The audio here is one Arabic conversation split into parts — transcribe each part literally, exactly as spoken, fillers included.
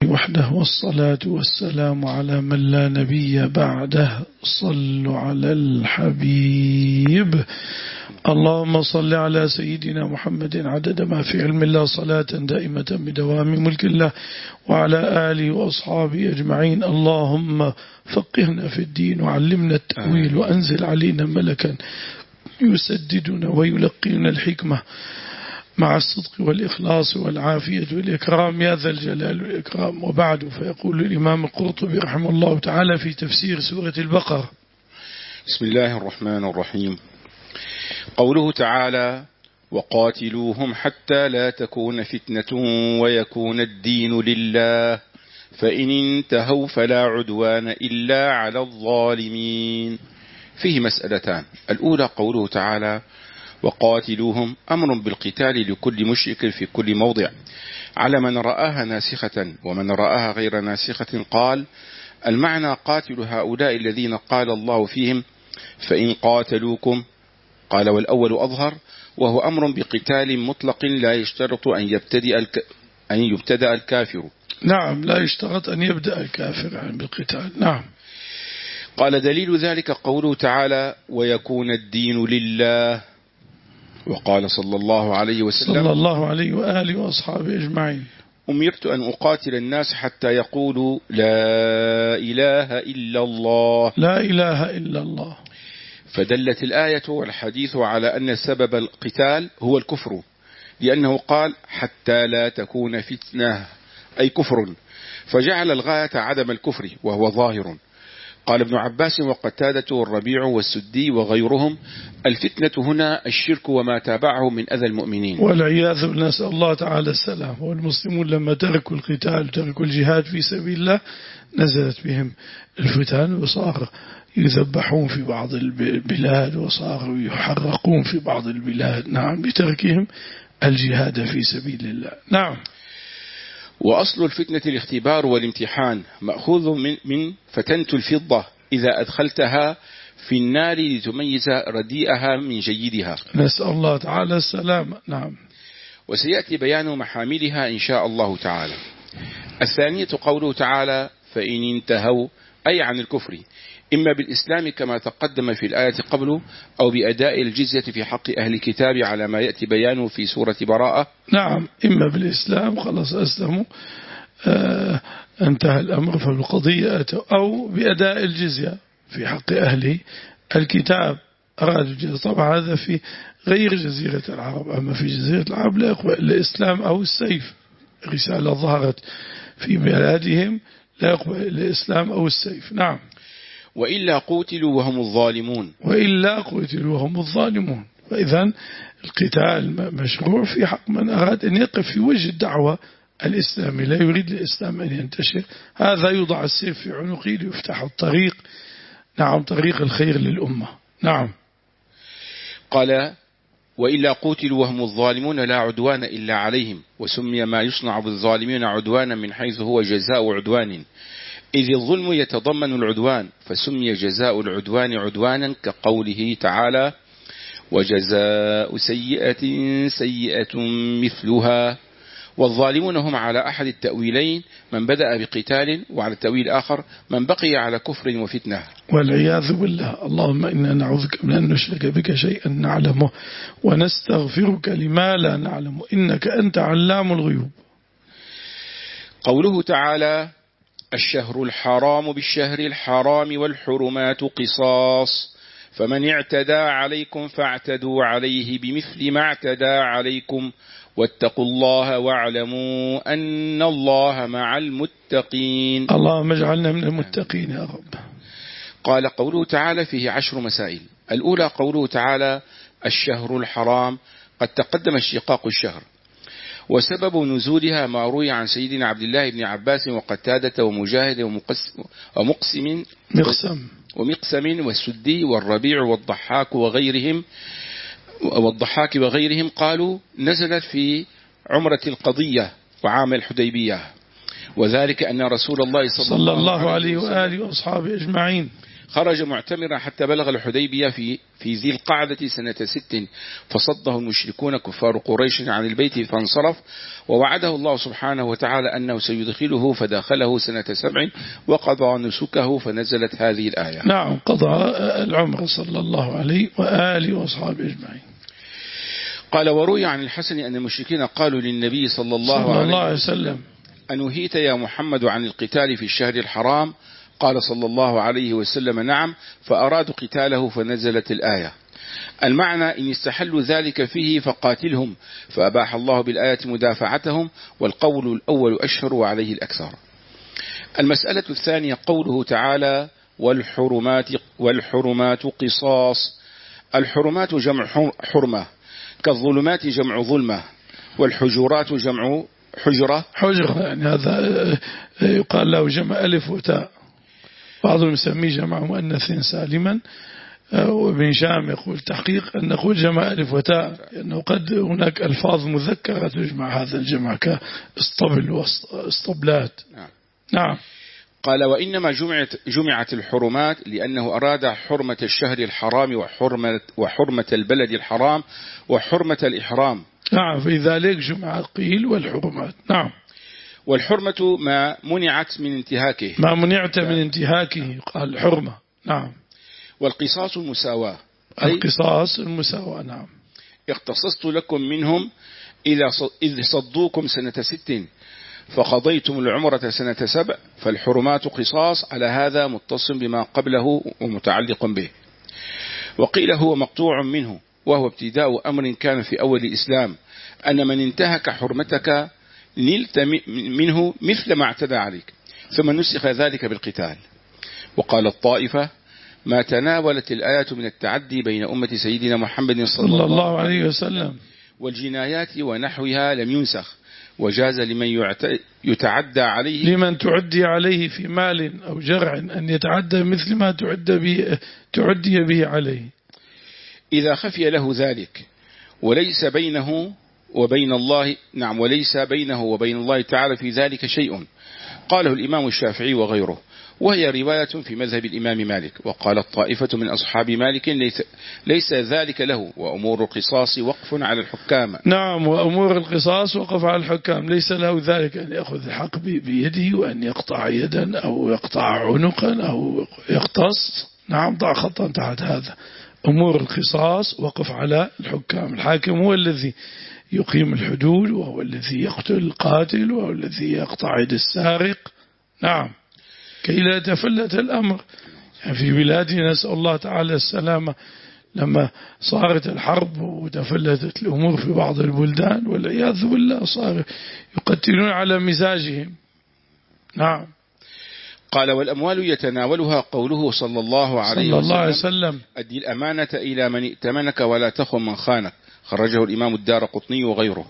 وحده والصلاة والسلام على من لا نبي بعده. صلوا على الحبيب. اللهم صل على سيدنا محمد عدد ما في علم الله صلاة دائمة بدوام ملك الله وعلى آله وأصحابه أجمعين. اللهم فقهنا في الدين وعلمنا التأويل وأنزل علينا ملكا يسددنا ويلقينا الحكمة مع الصدق والإخلاص والعافية والإكرام يا ذا الجلال والإكرام. وبعد، فيقول الإمام القرطبي رحمه الله تعالى في تفسير سورة البقرة: بسم الله الرحمن الرحيم. قوله تعالى: وقاتلوهم حتى لا تكون فتنة ويكون الدين لله فإن انتهوا فلا عدوان إلا على الظالمين. فيه مسألتان. الأولى قوله تعالى: وقاتلوهم، أمر بالقتال لكل مشرك في كل موضع على من رآها ناسخة ومن رآها غير ناسخة. قال: المعنى قاتل هؤلاء الذين قال الله فيهم فإن قاتلوكم. قال: والأول أظهر، وهو أمر بقتال مطلق لا يشترط أن يبتدأ الك... أن يبتدأ الكافر. نعم، لا يشترط أن يبدأ الكافر يعني بالقتال. نعم. قال: دليل ذلك قوله تعالى: ويكون الدين لله. وقال صلى الله عليه وسلم صلى الله عليه وآله وأصحابه أجمعين: أمرت أن أقاتل الناس حتى يقولوا لا إله إلا الله. لا إله إلا الله. فدلت الآية والحديث على أن سبب القتال هو الكفر، لأنه قال حتى لا تكون فتنة، أي كفر، فجعل الغاية عدم الكفر وهو ظاهر. قال ابن عباس وقتادة والربيع والسدي وغيرهم: الفتنة هنا الشرك وما تابعه من أذى المؤمنين والعياذ بالله، نسأل الله تعالى السلام. والمسلمون لما تركوا القتال وتركوا الجهاد في سبيل الله نزلت بهم الفتن وصار يذبحون في بعض البلاد وصاروا يحرقون في بعض البلاد. نعم، بتركهم الجهاد في سبيل الله. نعم. وأصل الفتنة الاختبار والامتحان، مأخوذ من, من فتنت الفضة إذا أدخلتها في النار لتميز رديئها من جيدها. نسأل الله تعالى السلام. نعم. وسيأتي بيان محاملها إن شاء الله تعالى. الثانية قوله تعالى: فإن انتهوا، أي عن الكفر، إما بالإسلام كما تقدم في الآية قبله، أو بأداء الجزية في حق أهل الكتاب على ما يأتي بيانه في سورة براءة. نعم، إما بالإسلام خلاص أسلموا آه انتهى الأمر فالقضية، أو بأداء الجزية في حق أهل الكتاب أرادوا الجزية. طبعا هذا في غير جزيرة العرب، أما في جزيرة العرب لا يقبل الإسلام أو السيف. رسالة ظهرت في بلادهم لا يقبل الإسلام أو السيف. نعم. وإلا قوتلوا وهم الظالمون. وإلا قوتلوا وهم الظالمون. فإذا القتال مشروع في حق من أراد أن يقف في وجه الدعوة الإسلامية، لا يريد الإسلام أن ينتشر. هذا يوضع السيف في عنقه ليفتح الطريق، نعم، طريق الخير للأمة. نعم. قال: وإلا قوتلوا وهم الظالمون لا عدوان إلا عليهم. وسمي ما يصنع بالظالمين عدوانا من حيث هو جزاء عدوان، إذ الظلم يتضمن العدوان، فسمي جزاء العدوان عدوانا، كقوله تعالى: وجزاء سيئة سيئة مثلها. والظالمون هم على أحد التأويلين من بدأ بقتال، وعلى التأويل الآخر من بقي على كفر وفتنة والعياذ بالله. اللهم إنا نعوذك من أن نشرك بك شيئا نعلمه ونستغفرك لما لا نعلم إنك أنت علام الغيوب. قوله تعالى: الشهر الحرام بالشهر الحرام والحرمات قصاص، فمن اعتدى عليكم فاعتدوا عليه بمثل ما اعتدى عليكم واتقوا الله واعلموا أن الله مع المتقين. اللهم اجعلنا من المتقين يا رب. قال: قوله تعالى فيه عشر مسائل. الأولى قوله تعالى: الشهر الحرام. قد تقدم اشتقاق الشهر، وسبب نزولها ما روي عن سيدنا عبد الله بن عباس وقتادة ومجاهد ومقسم مقسم ومقسم والسدي والربيع والضحاك وغيرهم والضحاك وغيرهم قالوا نزلت في عمرة القضية وعام الحديبية، وذلك أن رسول الله صلى, صلى الله عليه وآله وأصحابه أجمعين خرج معتمرا حتى بلغ الحديبية في في ذي القعدة سنة ست، فصده المشركون كفار قريش عن البيت فانصرف، ووعده الله سبحانه وتعالى أنه سيدخله فداخله سنة سبع وقضى نسكه، فنزلت هذه الآية. نعم، قضى العمر صلى الله عليه وآله وأصحابه أجمعين. قال: وروي عن الحسن أن المشركين قالوا للنبي صلى الله, صلى الله عليه وسلم: أنهيت يا محمد عن القتال في الشهر الحرام؟ قال صلى الله عليه وسلم: نعم، فأرادوا قتاله فنزلت الآية. المعنى: إن استحلوا ذلك فيه فقاتلهم، فأباح الله بالآية مدافعتهم، والقول الأول أشهر وعليه الأكثر. المسألة الثانية قوله تعالى: والحرمات, والحرمات قصاص. الحرمات جمع حرمة، كالظلمات جمع ظلمة، والحجرات جمع حجرة. حجرة يعني هذا يقال له جمع ألف وتاء، بعضهم يسميه جمع مؤنث سالما، وابن هشام يقول تحقيق أن نقول جمع ألف وتاء، لأنه قد هناك ألفاظ مذكرة تجمع هذا الجمع كاسطبل واسطبلات. نعم. نعم. قال: وإنما جمعت, جمعت الحرمات لأنه أراد حرمة الشهر الحرام وحرمة, وحرمة البلد الحرام وحرمة الإحرام. نعم، في ذلك جمع قيل والحرمات. نعم. والحرمة ما منعت من انتهاكه، ما منعت من انتهاكه قال حرمة. نعم. والقصاص المساواة، القصاص المساواة. نعم. اختصصت لكم منهم إذ صدوكم سنة ست فقضيتم العمرة سنة سبع، فالحرمات قصاص، على هذا متصل بما قبله ومتعلق به. وقيل هو مقطوع منه، وهو ابتداء أمر كان في أول الإسلام، أن من انتهك حرمتك نلت منه مثل ما اعتدى عليك، ثم نسخ ذلك بالقتال. وقال الطائفة: ما تناولت الآية من التعدي بين أمة سيدنا محمد صلى الله عليه وسلم والجنايات ونحوها لم ينسخ، وجاز لمن يتعدى عليه لمن تعدي عليه في مال أو جرع أن يتعدى مثل ما تعدى به تعدي به عليه إذا خفي له ذلك وليس بينه وبين الله نعم وليس بينه وبين الله تعالى في ذلك شيء. قاله الإمام الشافعي وغيره، وهي رواية في مذهب الإمام مالك. وقال الطائفة من أصحاب مالك: ليس, ليس ذلك له، وأمور القصاص وقف على الحكام. نعم، وأمور القصاص وقف على الحكام، ليس له ذلك أن يأخذ الحق بيده وأن يقطع يدا أو يقطع عنقا أو يقتص. نعم، ضع خطا تحت هذا. أمور القصاص وقف على الحكام. الحاكم هو الذي يقيم الحدود، وهو الذي يقتل القاتل، وهو الذي يقطع يد السارق. نعم، كي لا يتفلت الأمر. يعني في بلادنا نسأل الله تعالى السلامة، لما صارت الحرب وتفلتت الأمور في بعض البلدان والعياذ بالله صار يقتلون على مزاجهم. نعم. قال: والأموال يتناولها قوله صلى الله عليه صلى الله عليه وسلم: وسلم: أدي الأمانة إلى من ائتمنك ولا تخن من خانك. خرجه الإمام الدارقطني وغيره.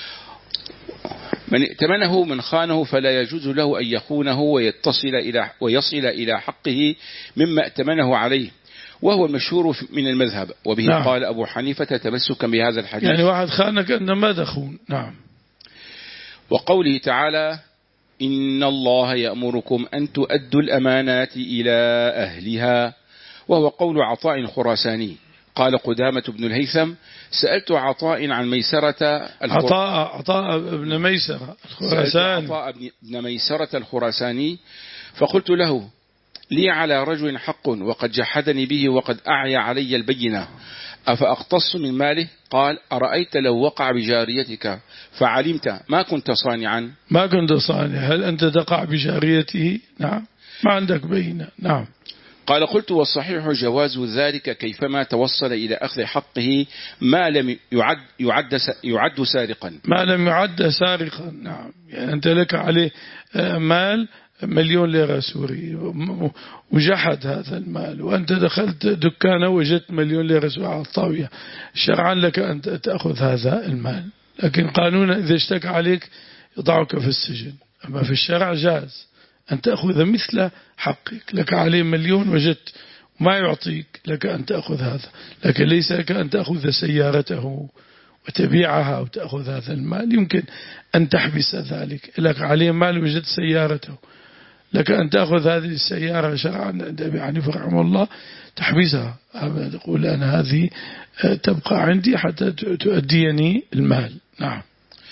من ائتمنه من خانه فلا يجوز له أن يخونه ويتصل إلى ويصل إلى حقه مما ائتمنه عليه، وهو المشهور من المذهب. وبه نعم. قال أبو حنيفة تمسكا بهذا الحديث، يعني واحد خانك أنما تخون. نعم. وقوله تعالى: إن الله يأمركم أن تؤدوا الأمانات إلى أهلها، وهو قول عطاء خراساني. قال قدامة بن الهيثم: سألت عطاء عن ميسرة عطاء عطاء بن ميسرة الخراساني عطاء بن ميسرة الخراساني فقلت له: لي على رجل حق وقد جحدني به وقد أعيا علي البينة، أفأقتص من ماله؟ قال: أرأيت لو وقع بجاريتك فعلمت ما كنت صانعا؟ ما كنت صانع. هل أنت تقع بجاريته؟ نعم، ما عندك بينة. نعم. قال: قلت: والصحيح جواز ذلك كيفما توصل إلى أخذ حقه ما لم يعد, يعد, يعد سارقا ما لم يعد سارقا. نعم، يعني أنت لك عليه مال مليون ليرة سوري وجحد هذا المال، وأنت دخلت دكانه وجدت مليون ليرة سوري على الطاوية، شرعا لك أن تأخذ هذا المال، لكن قانونا إذا اشتكى عليك يضعك في السجن. أما في الشرع جاز أن تأخذ مثل حقك. لك عليه مليون وجدت ما يعطيك، لك أن تأخذ هذا، لكن ليس لك أن تأخذ سيارته وتبيعها وتأخذ هذا المال. يمكن أن تحبس ذلك. لك عليه مال وجدت سيارته، لك أن تأخذ هذه السيارة شرعا عند أبي حنيفة رحمه الله تحبسها، تقول أنا هذه تبقى عندي حتى تؤديني المال. نعم.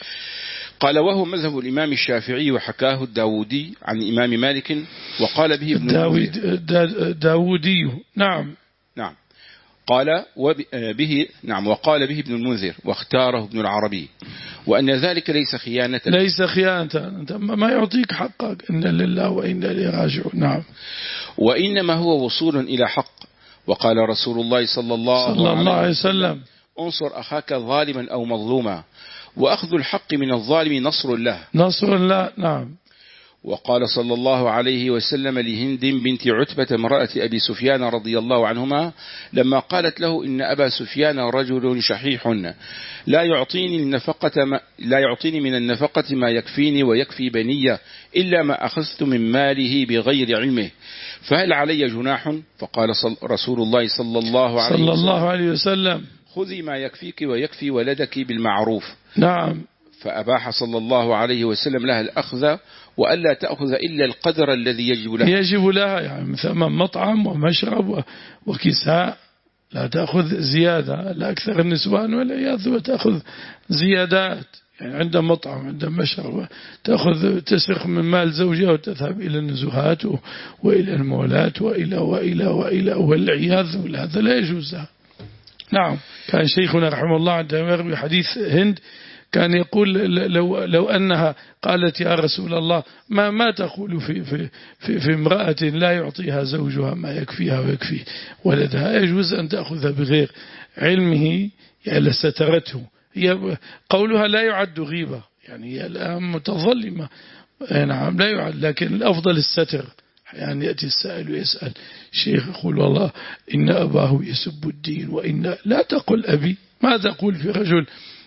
قال وهو مذهب الإمام الشافعي وحكاه الداودي عن الإمام مالك وقال به ابن المنذر. داودي. نعم. نعم. قال وبه نعم وقال به ابن المنذر واختاره ابن العربي، وأن ذلك ليس خيانة ليس خيانة، أنت ما يعطيك حقك، إن لله وإنا إليه راجعون. نعم. وإنما هو وصول إلى حق. وقال رسول الله صلى الله, صلى الله عليه وسلم انصر أخاك ظالما أو مظلوما، وأخذ الحق من الظالم نصر له. نصر الله. نعم. وقال صلى الله عليه وسلم لهند بنت عتبة امرأة أبي سفيان رضي الله عنهما لما قالت له إن أبا سفيان رجل شحيح لا يعطيني النفقة ما لا يعطيني من النفقة ما يكفيني ويكفي بني إلا ما أخذت من ماله بغير علمه، فهل علي جناح؟ فقال رسول الله صلى الله عليه صلى الله عليه وسلم خذي ما يكفيك ويكفي ولدك بالمعروف. نعم. فأباح صلى الله عليه وسلم لها الأخذ وألا تأخذ إلا القدر الذي يجب لها. يجب لها يعني ثمن مطعم ومشرب وكساء، لا تأخذ زيادة، لا أكثر النسوان والعياذ وتأخذ زيادات، يعني عندها مطعم عندها مشرب تأخذ تسرق من مال زوجها وتذهب إلى النزهات وإلى المولات وإلى وإلى وإلى والعياذ بالله، هذا لا يجوز لها. نعم. كان شيخنا رحمه الله عندما يروي حديث هند كان يقول لو لو أنها قالت يا رسول الله ما ما تقول في في في, في امرأة لا يعطيها زوجها ما يكفيها ويكفي ولدها، يجوز أن تأخذ بغير علمه يعني لسترته. هي قولها لا يعد غيبة، يعني هي الآن متظلمة. نعم لا يعد، لكن الأفضل الستر. يعني يأتي السائل ويسأل شيخ يقول والله إن أباه يسب الدين وإن لا تقل أبي، ما تقول في رجل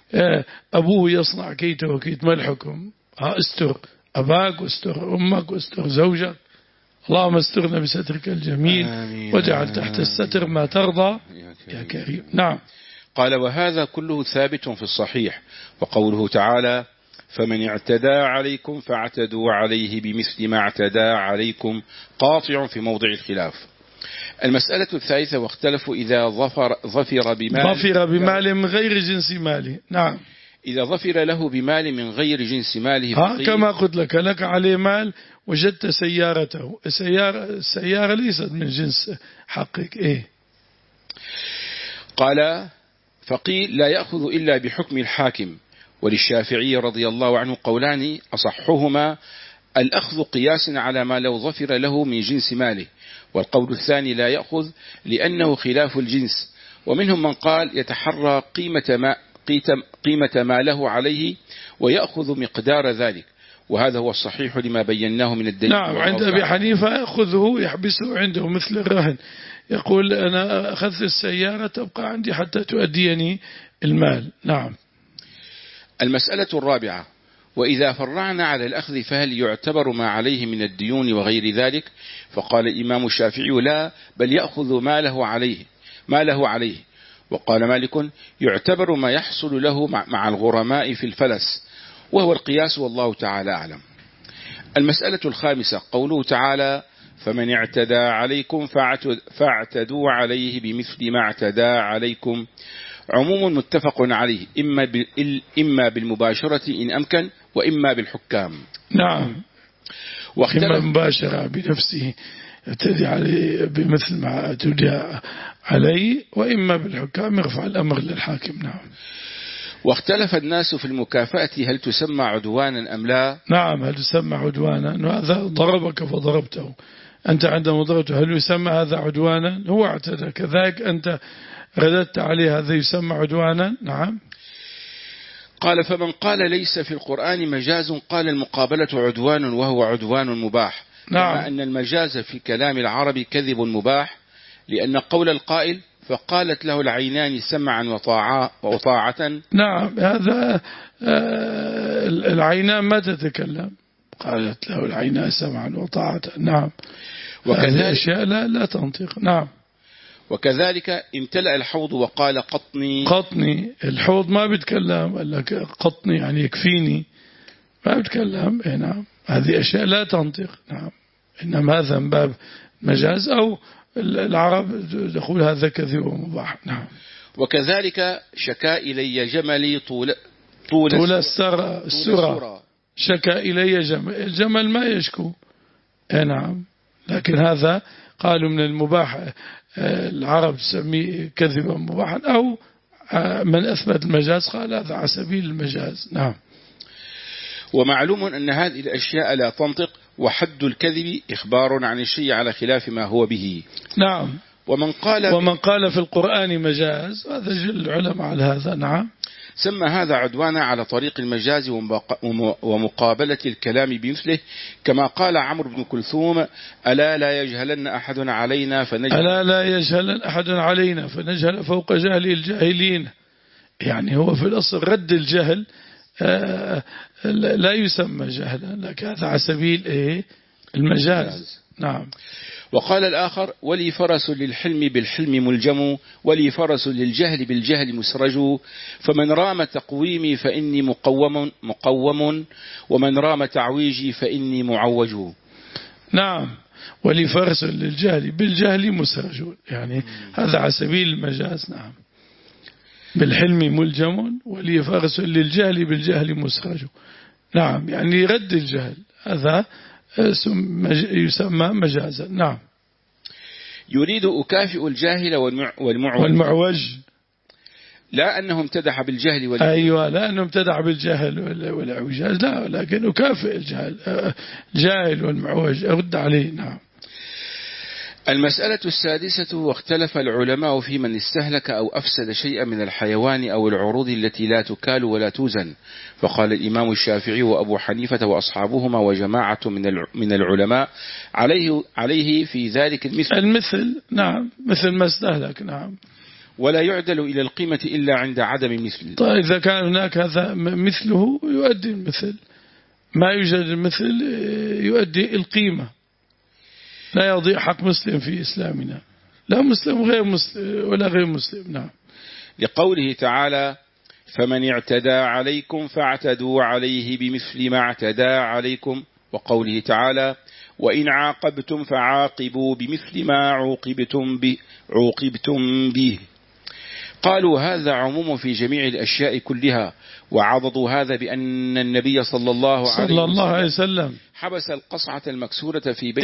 أبوه يصنع كيت وكيت، ما الحكم؟ استر أباك واستر أمك واستر زوجك، اللهم استرنا بسترك الجميل واجعل تحت الستر ما ترضى يا كريم. نعم. قال وهذا كله ثابت في الصحيح، وقوله تعالى فمن اعتدى عليكم فاعتدوا عليه بمثل ما اعتدى عليكم قاطع في موضع الخلاف. المسألة الثالثة واختلفوا إذا ظفر, ظفر بمال ظفر بمال من غير جنس ماله. نعم. إذا ظفر له بمال من غير جنس ماله ها كما قلت لك لك عليه مال وجدت سيارته، السيارة, السيارة ليست من جنس حقك. إيه؟ قال فقيل لا يأخذ إلا بحكم الحاكم. وللشافعي رضي الله عنه قولان أصحهما الأخذ قياس على ما لو ظفر له من جنس ماله، والقول الثاني لا يأخذ لأنه خلاف الجنس. ومنهم من قال يتحرى قيمة ما, قيمة ما له عليه ويأخذ مقدار ذلك، وهذا هو الصحيح لما بيناه من الدليل. نعم. عند أبي حنيفة يأخذه يحبسه عنده مثل الرهن، يقول أنا أخذت السيارة تبقى عندي حتى تؤديني المال. نعم. المسألة الرابعة وإذا فرعنا على الأخذ فهل يعتبر ما عليه من الديون وغير ذلك؟ فقال الإمام الشافعي لا، بل يأخذ ما له عليه ما له عليه. وقال مالك يعتبر ما يحصل له مع الغرماء في الفلس، وهو القياس والله تعالى أعلم. المسألة الخامسة قوله تعالى فمن اعتدى عليكم فاعتدوا عليه بمثل ما اعتدى عليكم، عموم متفق عليه إما إما بالمباشرة إن أمكن وإما بالحكام. نعم. إما مباشرة بنفسه يعتدي عليه بمثل ما اعتدى عليه، وإما بالحكام يرفع الأمر للحاكم. نعم. واختلف الناس في المكافأة هل تسمى عدوانا أم لا؟ نعم هل تسمى عدوانا، وهذا ضربك فضربته أنت عندما ضربته هل يسمى هذا عدوانا؟ هو اعتدى كذلك أنت رددت عليه، هذا يسمى عدوانا. نعم. قال فمن قال ليس في القرآن مجاز قال المقابلة عدوان وهو عدوان مباح. نعم. كما أن المجاز في كلام العرب كذب مباح، لأن قول القائل فقالت له العينان سمعا وطاعة. نعم. هذا العينان ما تتكلم، قالت له العينان سمعا وطاعة. نعم. وكذلك أشياء لا, لا تنطق. نعم. وكذلك امتلأ الحوض وقال قطني قطني، الحوض ما بيتكلم، قال لك قطني يعني يكفيني، ما بيتكلم. نعم. هذه أشياء لا تنطق. نعم. إنما هذا من باب مجاز، أو العرب يقول هذا كذب ومباح. نعم. وكذلك شكا إلي جملي طول طول, طول السرى السرى شكا إلي جمل، الجمل ما يشكو. نعم. لكن هذا قالوا من المباح، العرب تسميه كذبا مباحا، أو من أثبت المجاز قال هذا على سبيل المجاز. نعم. ومعلوم أن هذه الأشياء لا تنطق، وحد الكذب إخبار عن الشيء على خلاف ما هو به. نعم. ومن قال ومن قال في القرآن مجاز، هذا جل العلماء على هذا. نعم. سمى هذا عدوانا على طريق المجاز ومقابلة الكلام بمثله، كما قال عمرو بن كلثوم: ألا لا يجهلن أحد علينا فنجهل ألا لا يجهلن أحد علينا فنجهل فوق جهل الجاهلين. يعني هو في الأصل رد الجهل لا يسمى جهلا، لكن هذا على سبيل إيه؟ المجاز. نعم. وقال الآخر: ولي فرس للحلم بالحلم ملجم، ولي فرس للجهل بالجهل مسرج، فمن رام تقويمي فإني مقوم مقوم ومن رام تعويجي فإني معوج. نعم. ولي فرس للجهل بالجهل مسرج، يعني هذا على سبيل المجاز. نعم. بالحلم ملجم ولي فرس للجهل بالجهل مسرج. نعم. يعني رد الجهل، هذا يسمى مجازا. نعم. يريد أكافئ الجاهل والمعوج والمعوج لا أنه امتدح بالجهل والعوج. أيوة، لا أنه امتدح بالجهل والعوجاج، لا، لكن أكافئ الجهل جاهل والمعوج أرد عليه. نعم. المسألة السادسة: واختلف العلماء في من استهلك أو أفسد شيئا من الحيوان أو العروض التي لا تكال ولا توزن، فقال الإمام الشافعي وأبو حنيفة وأصحابهما وجماعة من العلماء عليه عليه في ذلك المثل المثل. نعم. مثل ما استهلك. نعم. ولا يعدل إلى القيمة إلا عند عدم مثل. طيب إذا كان هناك هذا مثله يؤدي المثل، ما يوجد المثل يؤدي القيمة. لا يضيع حق مسلم في إسلامنا، لا مسلم غير مسلم ولا غير مسلم. نعم. لقوله تعالى: فمن اعتدى عليكم فاعتدوا عليه بمثل ما اعتدى عليكم، وقوله تعالى: وإن عاقبتم فعاقبوا بمثل ما عوقبتم به, عوقبتم به. قالوا هذا عموم في جميع الأشياء كلها، وعضدوا هذا بأن النبي صلى الله عليه وسلم, صلى الله عليه وسلم حبس القصعة المكسورة في بيت